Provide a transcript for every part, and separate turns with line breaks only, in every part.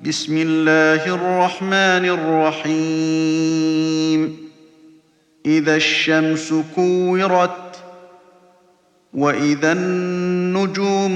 بسم الله الرحمن الرحيم إذا الشمس كورت وإذا النجوم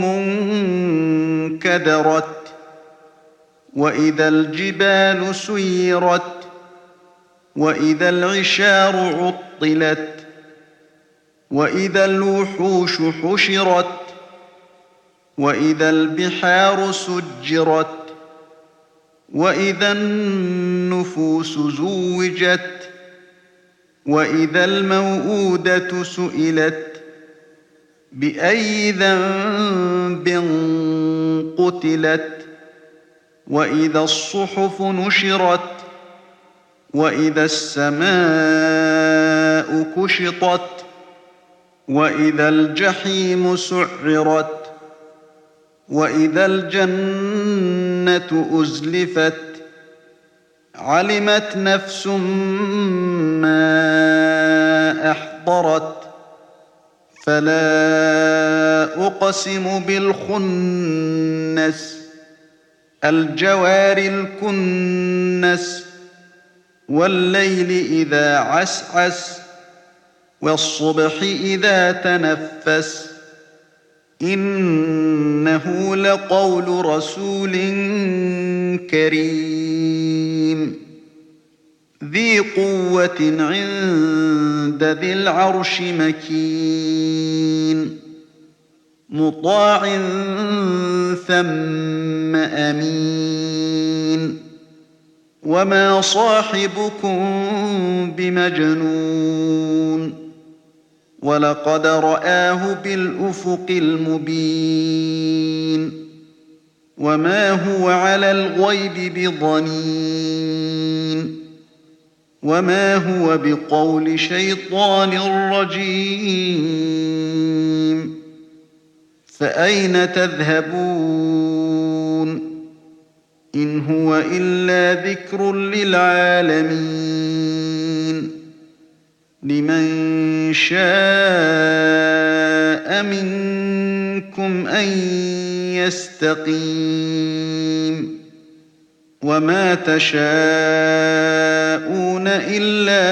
انكدرت وإذا الجبال سيرت وإذا العشار عطلت وإذا الوحوش حشرت وإذا البحار سجرت وإذا النفوس زوجت وإذا الموءودة سئلت بأي ذنب قتلت وإذا الصحف نشرت وإذا السماء كشطت وإذا الجحيم سعرت وإذا الجنة أزلفت علمت نفس ما أحضرت فلا أقسم بالخنس الجوار الكنس والليل إذا عسعس والصبح إذا تنفس إنه لقول رسول كريم ذي قوة عند ذي العرش مكين مطاع ثم أمين وما صاحبكم بمجنون ولقد رآه بالأفق المبين وما هو على الغيب بضنين وما هو بقول شيطان رجيم فأين تذهبون إن هو إلا ذكر للعالمين لمن شاء منكم أن يستقيم وما تشاءون إلا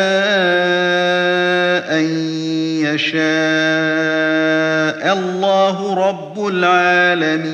أن يشاء الله رب العالمين.